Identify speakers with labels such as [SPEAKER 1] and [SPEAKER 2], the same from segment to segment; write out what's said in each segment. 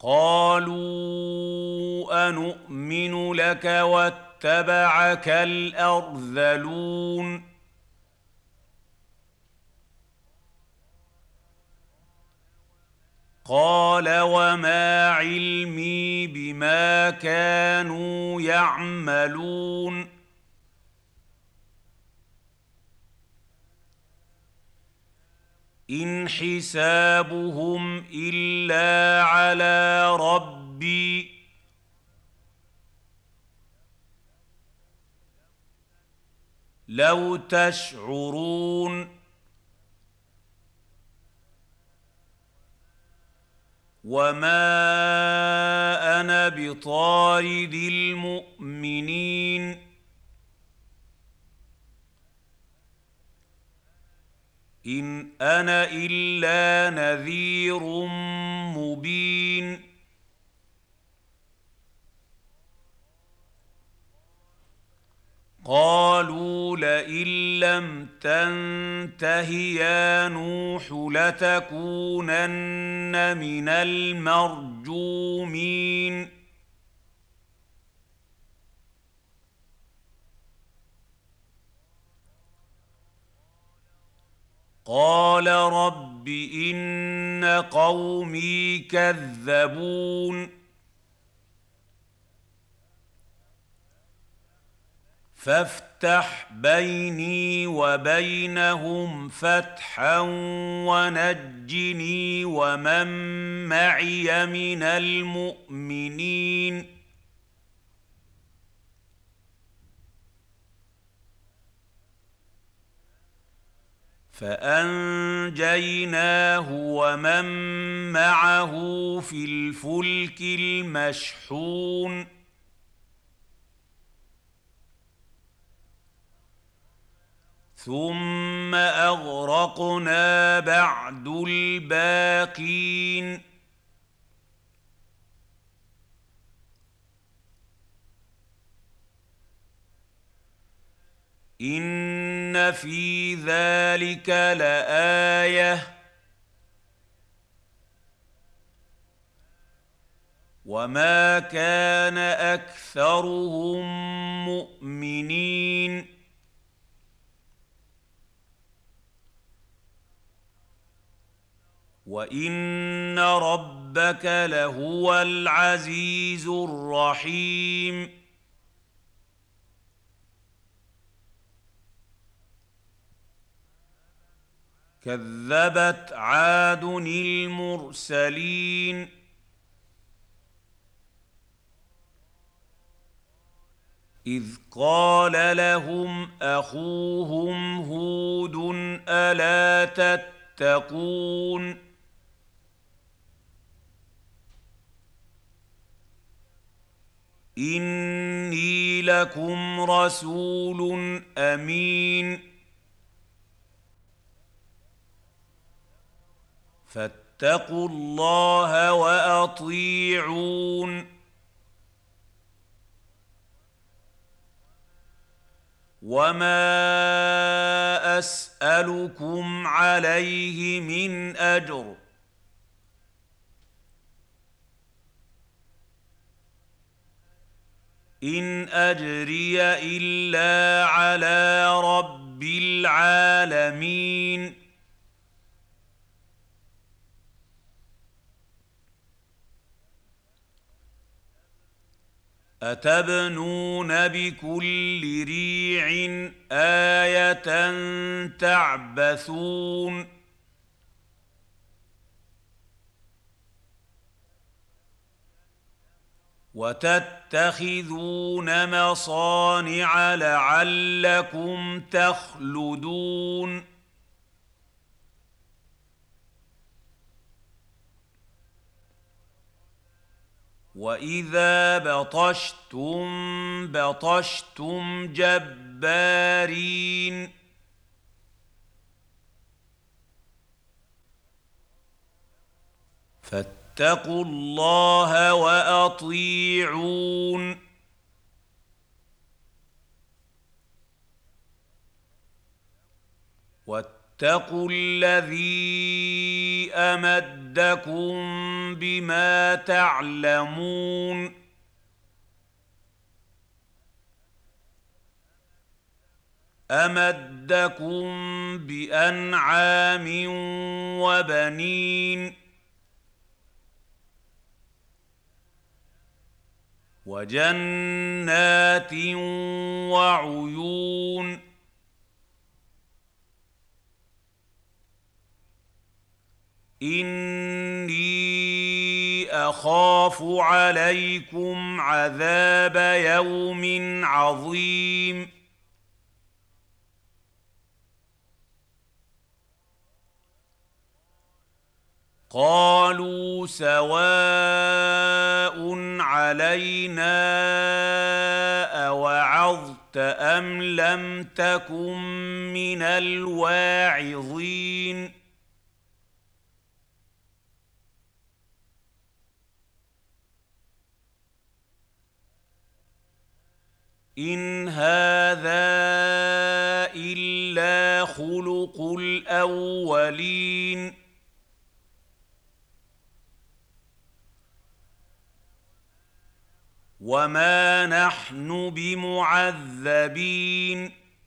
[SPEAKER 1] قالوا أنؤمن لك واتبعك الأرذلون قال وما علمي بما كانوا يعملون إن حسابهم إلا على ربي لو تشعرون وما أنا بطارد المؤمنين إن أنا إلا نذير مبين قالوا لئن لم تنته يا نوح لتكونن من المرجومين قال رب إن قومي كذبون فافتح بيني وبينهم فتحا ونجني ومن معي من المؤمنين فأنجيناه ومن معه في الفلك المشحون ثم أغرقنا بعد الباقين إن في ذلك لآية وما كان أكثرهم مؤمنين وإن ربك لهو العزيز الرحيم كذبت عاد المرسلين إذ قال لهم أخوهم هود ألا تتقون إني لكم رسول أمين فاتقوا الله وأطيعون وما أسألكم عليه من أجر إن أجري إلا على رب العالمين أتبنون بكل ريع آية تعبثون وتتخذون مصانع لعلكم تخلدون وإذا بطشتم بطشتم جبارين فاتقوا الله وأطيعون واتقوا الذي أمدكم بما تعلمون أمدكم بأنعام وبنين وجنات وعيون إني أخاف عليكم عذاب يوم عظيم قالوا سواء علينا أوعظت أم لم تكن من الواعظين إن هذا إلا خلق الأولين وما نحن بمعذبين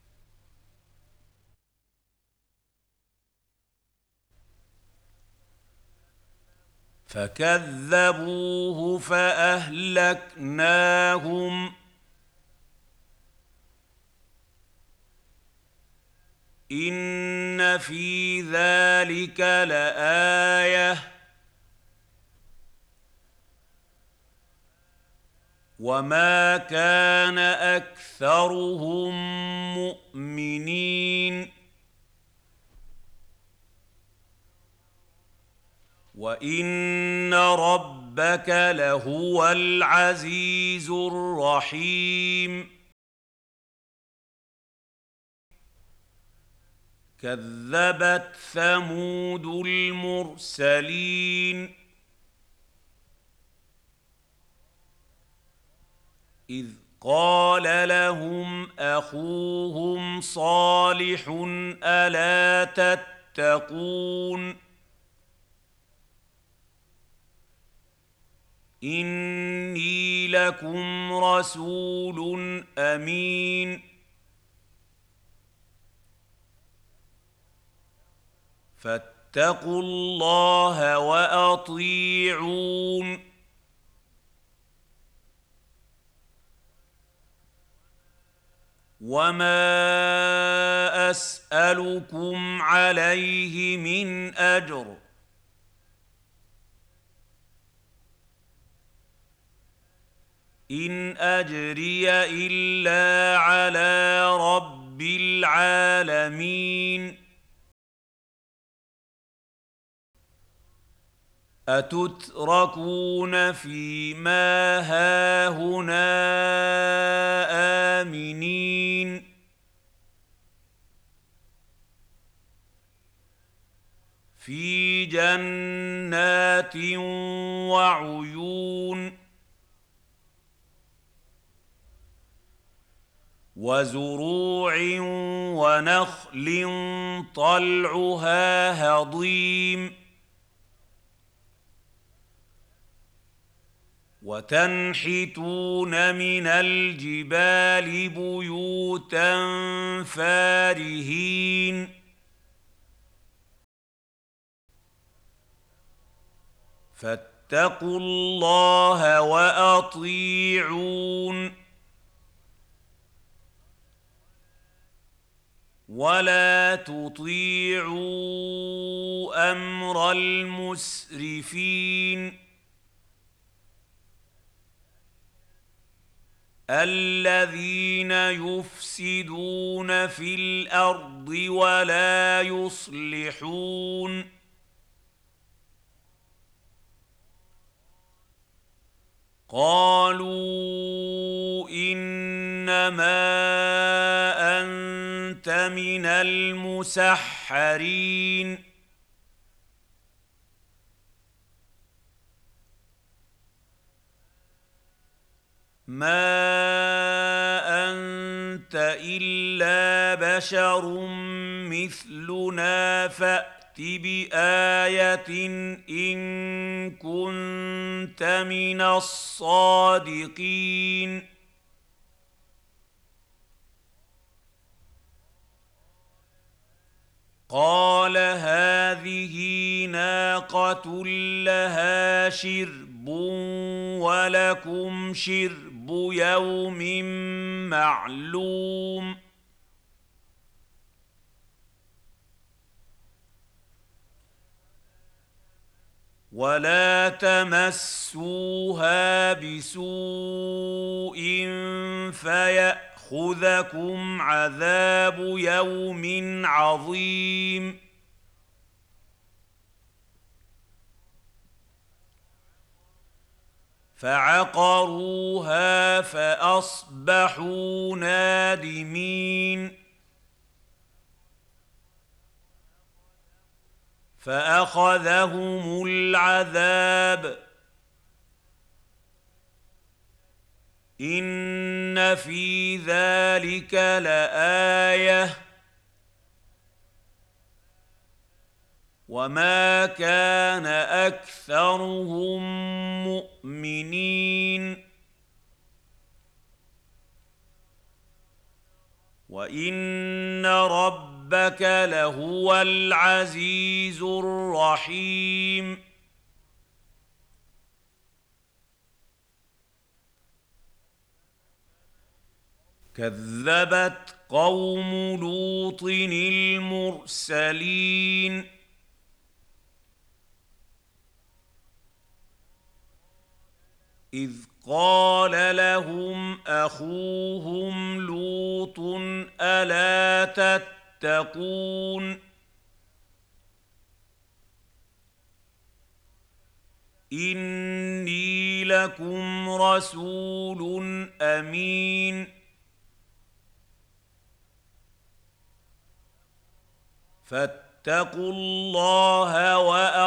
[SPEAKER 1] فكذبوه فأهلكناهم إن في ذلك لآية وما كان أكثرهم مؤمنين وإن ربك لهو العزيز الرحيم كذبت ثمود المرسلين إذ قال لهم أخوهم صالح ألا تتقون إني لكم رسول أمين فاتقوا الله وأطيعون وما أسألكم عليه من أجر إن أجري إلا على رب العالمين أتتركون فيما هاهنا آمنين في جنات وعيون وزروع ونخل طلعها هضيم وتنحتون من الجبال بيوتا فارهين فاتقوا الله وأطيعون ولا تطيعوا أمر المسرفين الذين يفسدون في الأرض ولا يصلحون قالوا إنما أنت من المسحرين ما أنت إلا بشر مثلنا فأت بآية إن كنت من الصادقين قال هذه ناقة لها شرب ولكم شرب يوم معلوم ولا تمسوها بسوء فيأخذكم عذاب يوم عظيم فعقروها فأصبحوا نادمين فأخذهم العذاب إن في ذلك لآية وما كان أكثرهم مؤمنين وإن ربك لهو العزيز الرحيم كذبت قوم لوط المرسلين إذ قال لهم أخوهم لوط ألا تتقون إني لكم رسول أمين فاتقوا الله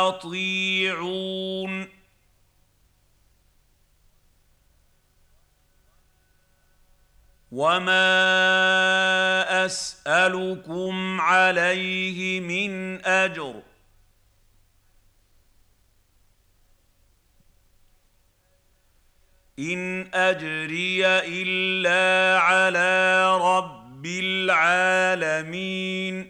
[SPEAKER 1] وأطيعون وما أسألكم عليه من أجر إن أجري إلا على رب العالمين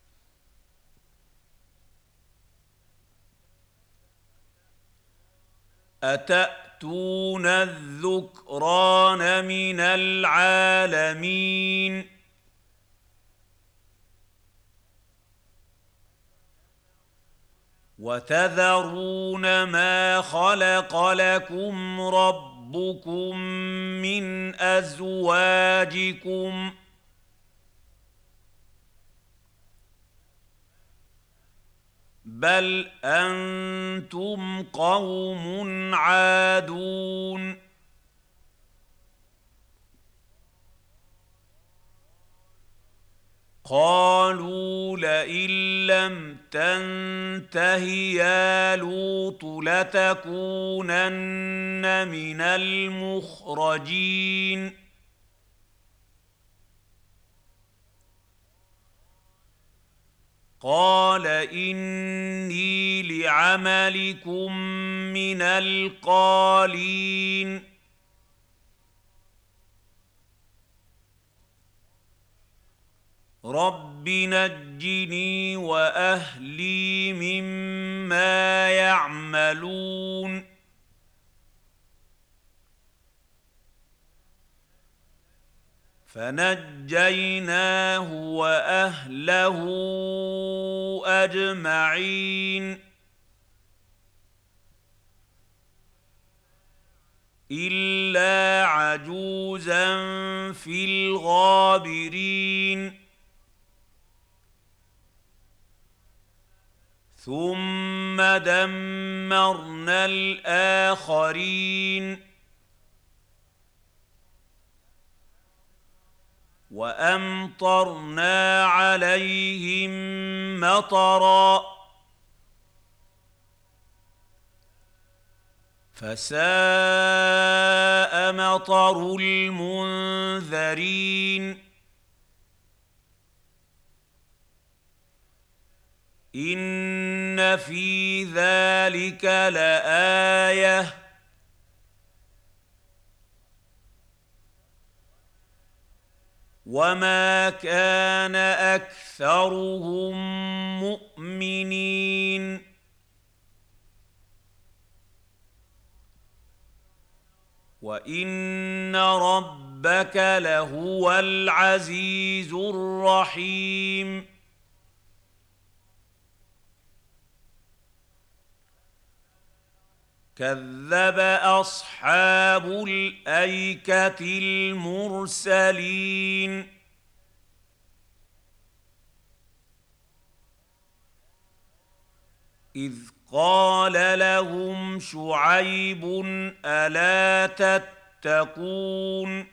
[SPEAKER 1] أتأتون الذكران من العالمين وتذرون ما خلق لكم ربكم من أزواجكم بل أنتم قوم عادون قالوا لئن لم تنته يا لوط لتكونن من المخرجين قال إني لعملكم من القالين رب نجني وأهلي مما يعملون فنجيناه وأهله أجمعين إلا عجوزا في الغابرين ثم دمرنا الآخرين وأمطرنا عليهم مطرا فساء مطر المنذرين إن في ذلك لآية وما كان أكثرهم مؤمنين وإن ربك لهو العزيز الرحيم كذب أصحاب الأيكة المرسلين إذ قال لهم شعيب ألا تتقون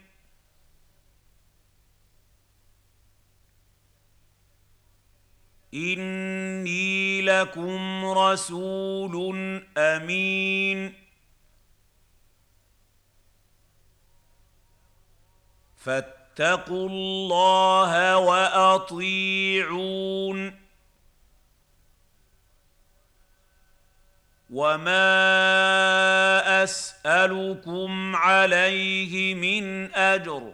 [SPEAKER 1] إني لكم رسول أمين فاتقوا الله وأطيعون وما أسألكم عليه من أجر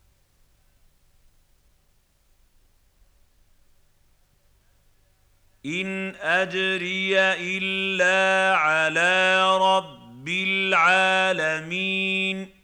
[SPEAKER 1] إن أجري إلا على رب العالمين